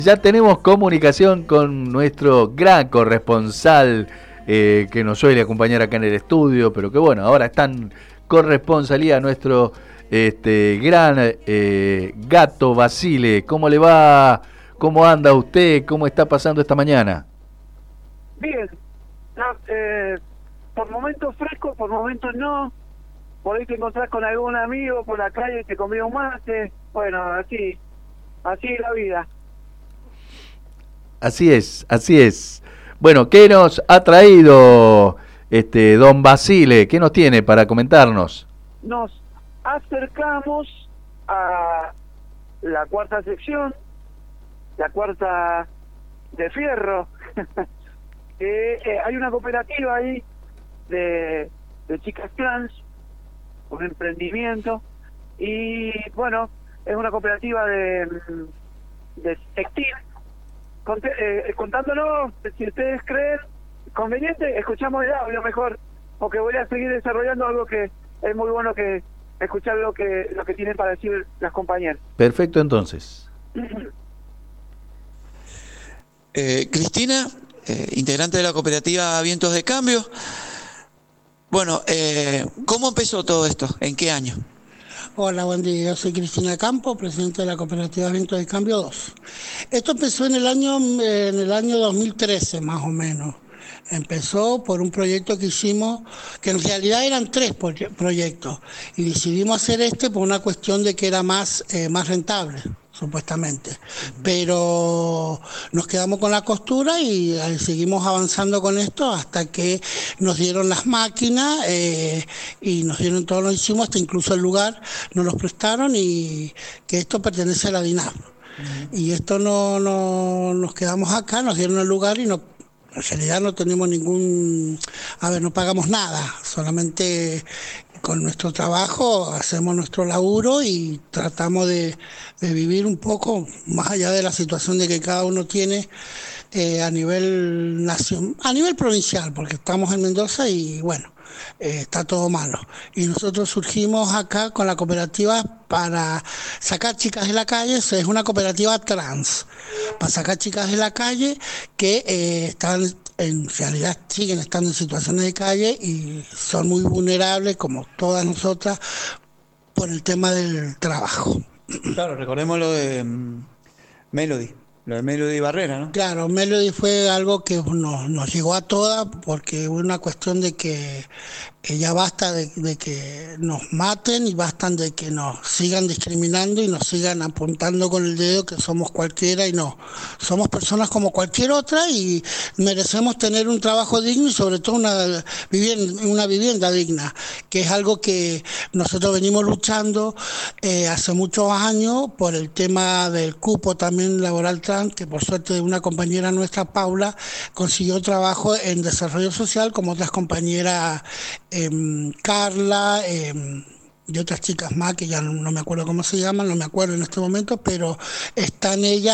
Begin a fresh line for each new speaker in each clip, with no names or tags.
Ya tenemos comunicación con nuestro gran corresponsal que nos suele acompañar acá en el estudio, pero que bueno, ahora está en corresponsalía nuestro gran Gato Basile. ¿Cómo le va? ¿Cómo anda usted? ¿Cómo está pasando esta mañana?
Bien, no, por momentos fresco, por momentos no. Por ahí te encontrás con algún amigo por la calle y te comió un mate. Bueno, así es la vida.
Así es, así es. Bueno, ¿qué nos ha traído don Basile? ¿Qué nos tiene para comentarnos?
Nos acercamos a la cuarta sección, la cuarta de Fierro. que hay una cooperativa ahí de chicas trans, un emprendimiento, y bueno, es una cooperativa de textil. Contándonos, si ustedes creen conveniente, escuchamos el audio mejor, porque voy a seguir desarrollando algo que es muy bueno, que escuchar lo que tienen para decir las compañeras.
Perfecto, entonces.
Cristina, integrante de la cooperativa Vientos de Cambio. Bueno, ¿cómo empezó todo esto? ¿En qué año?
Hola, buen día. Yo soy Cristina Campo, presidente de la cooperativa Vientos de Cambio 2. Esto empezó en el año 2013, más o menos. Empezó por un proyecto que hicimos, que en realidad eran tres proyectos, y decidimos hacer este por una cuestión de que era más rentable, supuestamente. Pero nos quedamos con la costura y seguimos avanzando con esto hasta que nos dieron las máquinas y nos dieron todo, lo hicimos, hasta incluso el lugar nos los prestaron, y que esto pertenece a la DINAF. Y esto no nos quedamos acá, nos dieron el lugar y no. En realidad no tenemos no pagamos nada, solamente con nuestro trabajo hacemos nuestro laburo y tratamos de vivir un poco más allá de la situación de que cada uno tiene a nivel a nivel provincial, porque estamos en Mendoza y bueno, está todo malo. Y nosotros surgimos acá con la cooperativa para sacar chicas de la calle. Es una cooperativa trans, para sacar chicas de la calle que están, en realidad siguen estando en situaciones de calle y son muy vulnerables, como todas nosotras, por el tema del trabajo.
Claro, recordemos lo de Melody. Lo de Melody Barrera, ¿no?
Claro, Melody fue algo que nos llegó a todas, porque hubo una cuestión de que ya basta de que nos maten, y bastan de que nos sigan discriminando y nos sigan apuntando con el dedo que somos cualquiera, y no, somos personas como cualquier otra y merecemos tener un trabajo digno y sobre todo una vivienda digna, que es algo que nosotros venimos luchando hace muchos años por el tema del cupo también laboral trans, que por suerte una compañera nuestra, Paula, consiguió trabajo en desarrollo social, como otras compañeras Carla y otras chicas más que ya no me acuerdo cómo se llaman, no me acuerdo en este momento, pero están ellas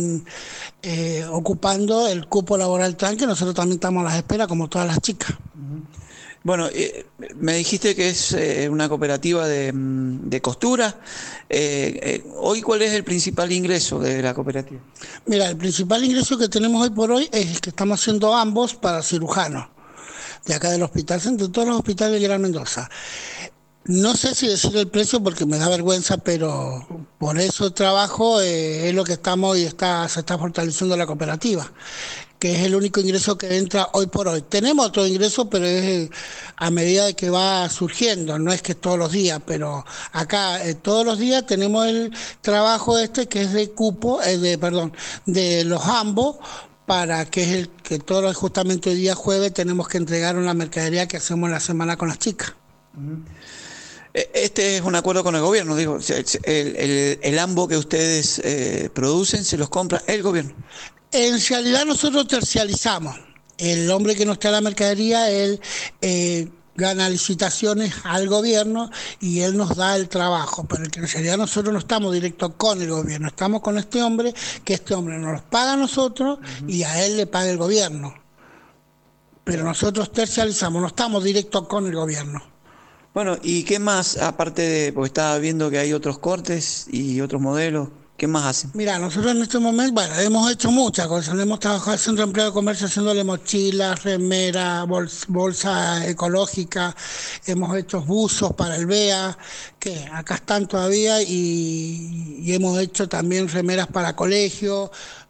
ocupando el cupo laboral trans, que nosotros también estamos a las esperas como todas las chicas.
Bueno, me dijiste que es una cooperativa de costura. Hoy, ¿cuál es el principal ingreso de la cooperativa?
Mira, el principal ingreso que tenemos hoy por hoy es que estamos haciendo ambos para cirujanos de acá del hospital, de todos los hospitales de Gran Mendoza. No sé si decir el precio porque me da vergüenza, pero por eso el trabajo es lo que estamos y se está fortaleciendo la cooperativa, que es el único ingreso que entra hoy por hoy. Tenemos otro ingreso, pero es a medida de que va surgiendo, no es que todos los días, pero acá todos los días tenemos el trabajo que es de cupo, de los ambos, para que es el que justamente hoy día jueves tenemos que entregar una mercadería que hacemos la semana con las chicas.
Este es un acuerdo con el gobierno, digo, el AMBO que ustedes producen, se los compra el gobierno.
En realidad nosotros tercializamos. El hombre que nos trae la mercadería, él gana licitaciones al gobierno y él nos da el trabajo, pero en realidad nosotros no estamos directo con el gobierno, estamos con este hombre, que este hombre nos los paga a nosotros y a él le paga el gobierno. Pero nosotros tercializamos, no estamos directo con el gobierno.
Bueno, ¿y qué más, aparte de, porque estaba viendo que hay otros cortes y otros modelos? ¿Qué más hacen?
Mira, nosotros en este momento, bueno, hemos hecho muchas cosas. Hemos trabajado en el Centro de Empleo de Comercio haciéndole mochilas, remeras, bolsa ecológica. Hemos hecho buzos para el BEA, que acá están todavía, y hemos hecho también remeras para colegios.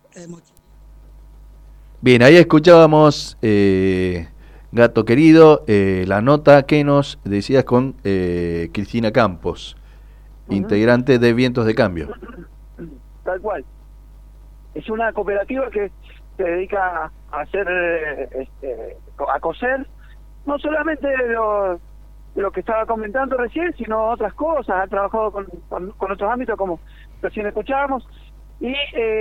Bien, ahí escuchábamos, Gato querido, la nota que nos decías con Cristina Campos, integrante de Vientos de Cambio.
Tal cual. Es una cooperativa que se dedica a hacer, a coser, no solamente lo que estaba comentando recién, sino otras cosas. Ha trabajado con otros ámbitos, como recién escuchábamos, y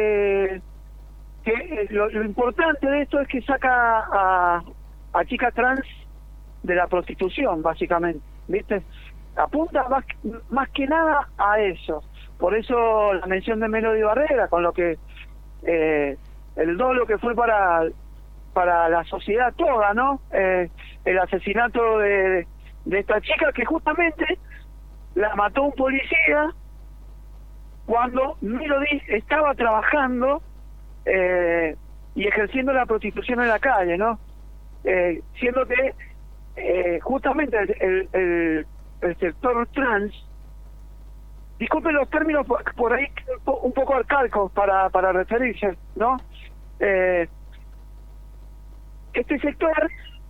que lo importante de esto es que saca a chicas trans de la prostitución, básicamente, ¿viste? Apunta más que nada a eso. Por eso la mención de Melody Barrera, con lo que el dolo que fue para la sociedad toda, ¿no? El asesinato de esta chica, que justamente la mató un policía cuando Melody estaba trabajando y ejerciendo la prostitución en la calle, ¿no? Siendo que justamente el sector trans, disculpen los términos por ahí un poco arcaicos para referirse, ¿no? Este sector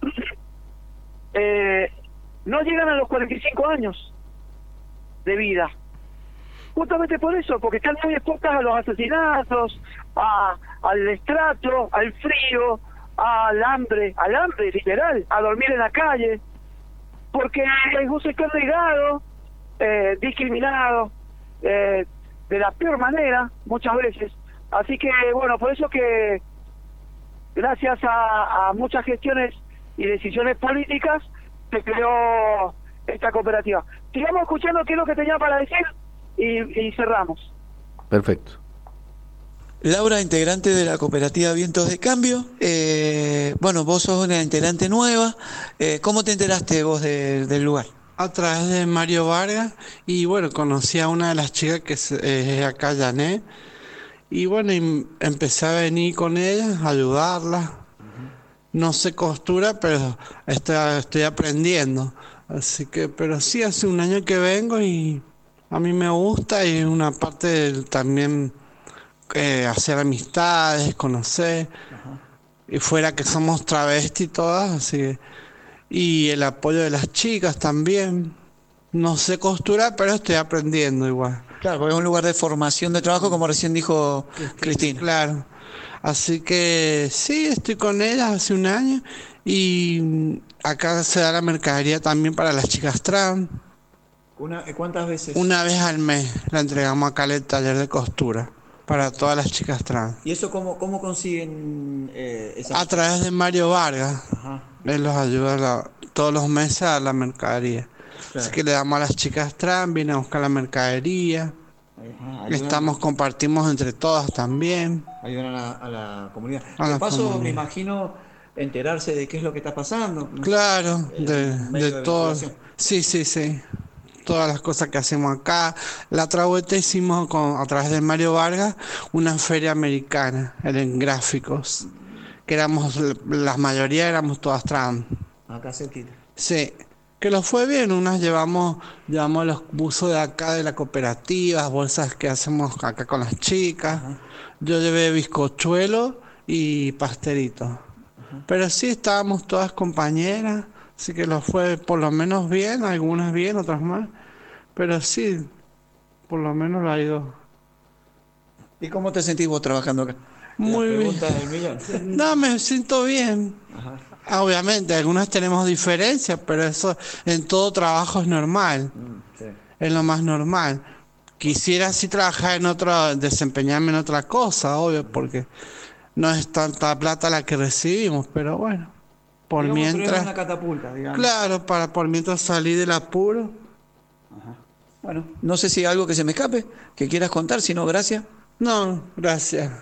no llegan a los 45 años de vida. Justamente por eso, porque están muy expuestas a los asesinatos, al destrato, al frío, al hambre literal, a dormir en la calle, porque es un sector negado, discriminado, de la peor manera, muchas veces. Así que, bueno, por eso que gracias a muchas gestiones y decisiones políticas se creó esta cooperativa. Sigamos escuchando qué es lo que tenía para decir y cerramos.
Perfecto.
Laura, integrante de la cooperativa Vientos de Cambio. Bueno, vos sos una integrante nueva. ¿Cómo te enteraste vos del lugar?
A través de Mario Vargas, y bueno, conocí a una de las chicas que es acá, Janet, y bueno, y empecé a venir con ella, a ayudarla. No sé costura, pero estoy aprendiendo. Así que, pero sí, hace un año que vengo y a mí me gusta, y es una parte también hacer amistades, conocer, y fuera que somos travestis todas, así que, y el apoyo de las chicas también. No sé costurar, pero estoy aprendiendo igual.
Claro, porque es un lugar de formación de trabajo, como recién dijo Cristina.
Claro. Así que sí, estoy con ellas hace un año, y acá se da la mercadería también para las chicas trans.
¿Cuántas veces?
Una vez al mes la entregamos acá al taller de costura para todas las chicas trans.
¿Y eso cómo consiguen esas?
A través de Mario Vargas.
Ajá.
Él los ayuda todos los meses a la mercadería.
Claro.
Así que le damos a las chicas trans, vienen a buscar la mercadería. Compartimos entre todas también.
Ayudan a la comunidad.
A la
De paso,
comunidad.
me imagino enterarse de qué es lo que está pasando.
Claro,
medio
de todo.
vinculación.
Sí. Todas las cosas que hacemos acá. La otra vuelta hicimos a través de Mario Vargas una feria americana en gráficos, que la mayoría éramos todas trans.
Acá cerquita.
Sí, que lo fue bien. Unas llevamos los buzos de acá de la cooperativa, bolsas que hacemos acá con las chicas.
Ajá.
Yo llevé bizcochuelo y pastelito.
Ajá.
Pero sí, estábamos todas compañeras, así que lo fue por lo menos bien, algunas bien, otras mal. Pero sí, por lo menos lo ha ido
¿Y cómo te sentís vos trabajando acá?
muy
La
bien.
pregunta del millón.
No, me siento bien.
Ajá.
Obviamente, algunas tenemos diferencias, pero eso en todo trabajo es normal.
Sí.
Es lo más normal. Quisiera así trabajar desempeñarme en otra cosa, obvio, porque no es tanta plata la que recibimos, pero bueno, por
Digamos, pero es
mientras,
una catapulta, digamos.
claro, por mientras salir del apuro.
Bueno, no sé si hay algo que se me escape, que quieras contar, si no, gracias.
No, gracias.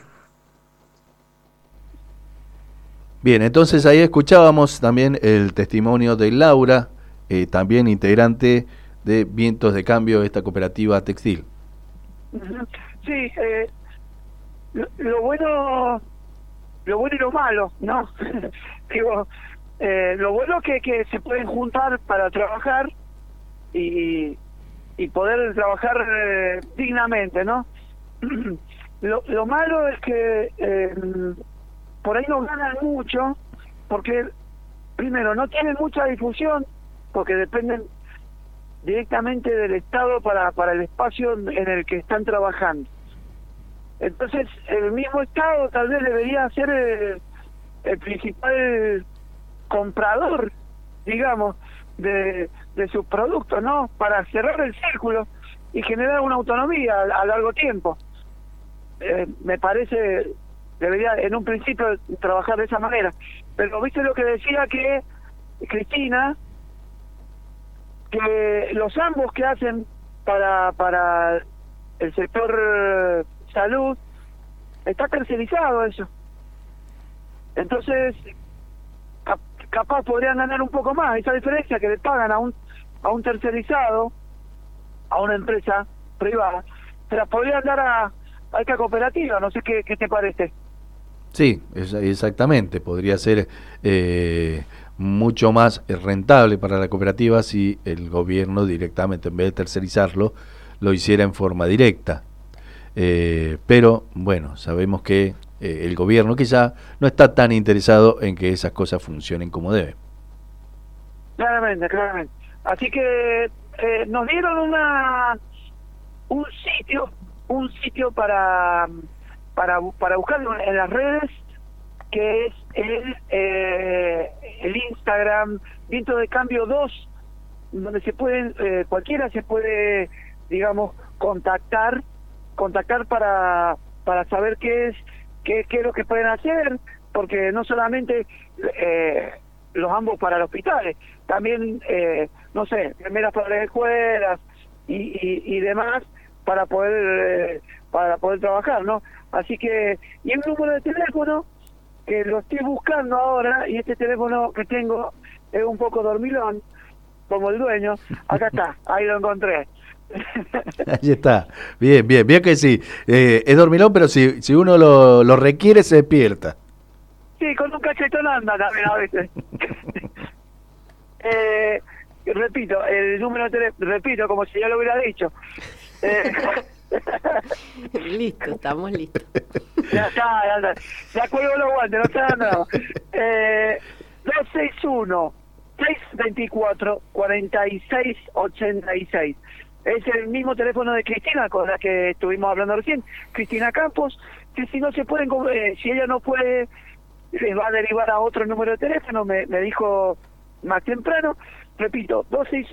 Bien, entonces ahí escuchábamos también el testimonio de Laura, también integrante de Vientos de Cambio, esta cooperativa textil.
Sí, lo bueno y lo malo, ¿no? Digo, lo bueno es que se pueden juntar para trabajar y poder trabajar dignamente, ¿no? Lo malo es que por ahí no ganan mucho, porque primero no tienen mucha difusión, porque dependen directamente del Estado para el espacio en el que están trabajando. Entonces el mismo Estado tal vez debería ser el principal comprador, digamos, de sus productos, ¿no? Para cerrar el círculo y generar una autonomía a largo tiempo. Me parece, debería en un principio trabajar de esa manera. Pero viste lo que decía que Cristina, que los ambos que hacen para el sector salud, está tercerizado eso. Entonces, capaz podrían ganar un poco más. Esa diferencia que le pagan a un tercerizado, a una empresa privada, se la podrían dar a esta cooperativa. No sé qué te parece.
Sí, exactamente. Podría ser mucho más rentable para la cooperativa si el gobierno directamente, en vez de tercerizarlo, lo hiciera en forma directa. Pero bueno, sabemos que el gobierno quizá no está tan interesado en que esas cosas funcionen como deben.
Claramente. Así que nos dieron un sitio para buscar en las redes, que es el Instagram Vientos de Cambio 2, donde cualquiera se puede, digamos, contactar para saber qué es lo que pueden hacer, porque no solamente los ambos para los hospitales, también no sé, primeras para las escuelas y demás para poder trabajar, ¿no? Así que, y un número de teléfono que lo estoy buscando ahora, y este teléfono que tengo es un poco dormilón, como el dueño. Acá está, ahí lo encontré.
Ahí está, bien que sí, es dormilón, pero si uno lo requiere se despierta.
Sí, con un cachetón anda también a veces. Repito, el número de teléfono, repito, como si ya lo hubiera dicho.
Listo, estamos listos.
Ya está, ya cuelgo los guantes, no está nada. 261-624-4686. Es el mismo teléfono de Cristina, con la que estuvimos hablando recién, Cristina Campos, que si no se pueden, si ella no puede, les va a derivar a otro número de teléfono, me dijo más temprano. Repito,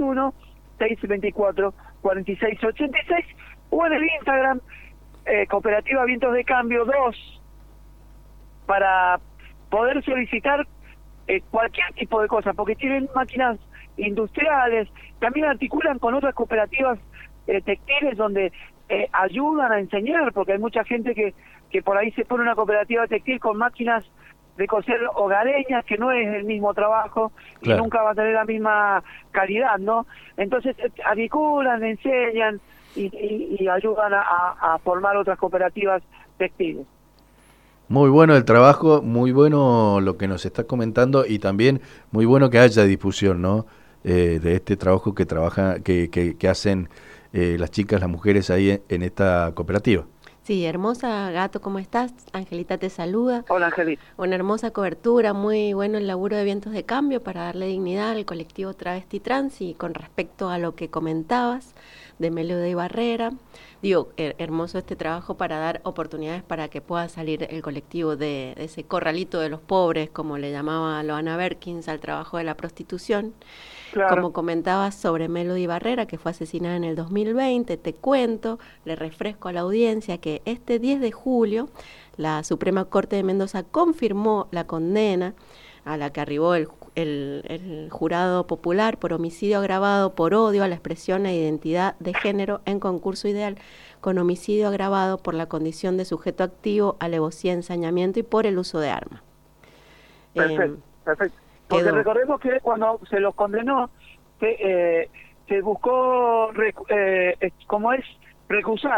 261-624-4686, o en el Instagram, Cooperativa Vientos de Cambio 2, para poder solicitar cualquier tipo de cosa, porque tienen máquinas industriales, también articulan con otras cooperativas textiles donde ayudan a enseñar, porque hay mucha gente que por ahí se pone una cooperativa textil con máquinas de coser hogareñas, que no es el mismo trabajo, claro, y nunca va a tener la misma calidad, ¿no? Entonces articulan, enseñan y ayudan a formar otras cooperativas textiles.
Muy bueno el trabajo, muy bueno lo que nos está comentando, y también muy bueno que haya difusión, ¿no? De este trabajo que hacen las chicas, las mujeres ahí en esta cooperativa.
Sí, hermosa, Gato, ¿cómo estás? Angelita te saluda.
Hola, Angelita.
Una hermosa cobertura, muy bueno el laburo de Vientos de Cambio para darle dignidad al colectivo Travesti Trans. Y con respecto a lo que comentabas de Melody Barrera, digo, hermoso este trabajo para dar oportunidades para que pueda salir el colectivo de ese corralito de los pobres, como le llamaba Loana Berkins al trabajo de la prostitución. Claro. Como comentabas sobre Melody Barrera, que fue asesinada en el 2020, te cuento, le refresco a la audiencia que este 10 de julio la Suprema Corte de Mendoza confirmó la condena a la que arribó el jurado popular por homicidio agravado por odio a la expresión e identidad de género en concurso ideal, con homicidio agravado por la condición de sujeto activo, alevosía, ensañamiento y por el uso de arma.
Perfecto. Porque recordemos que cuando se los condenó, se buscó, recusar.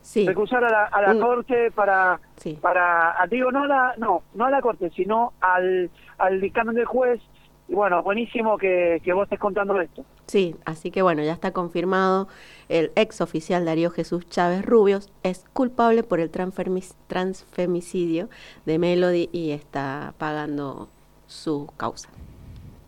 Sí.
Recusar a la corte para
Sí.
digo, no a la corte, sino al dictamen del juez. Y bueno, buenísimo que vos estés contando esto.
Sí, así que bueno, ya está confirmado. El ex oficial Darío Jesús Chávez Rubios es culpable por el transfemicidio de Melody y está pagando su causa.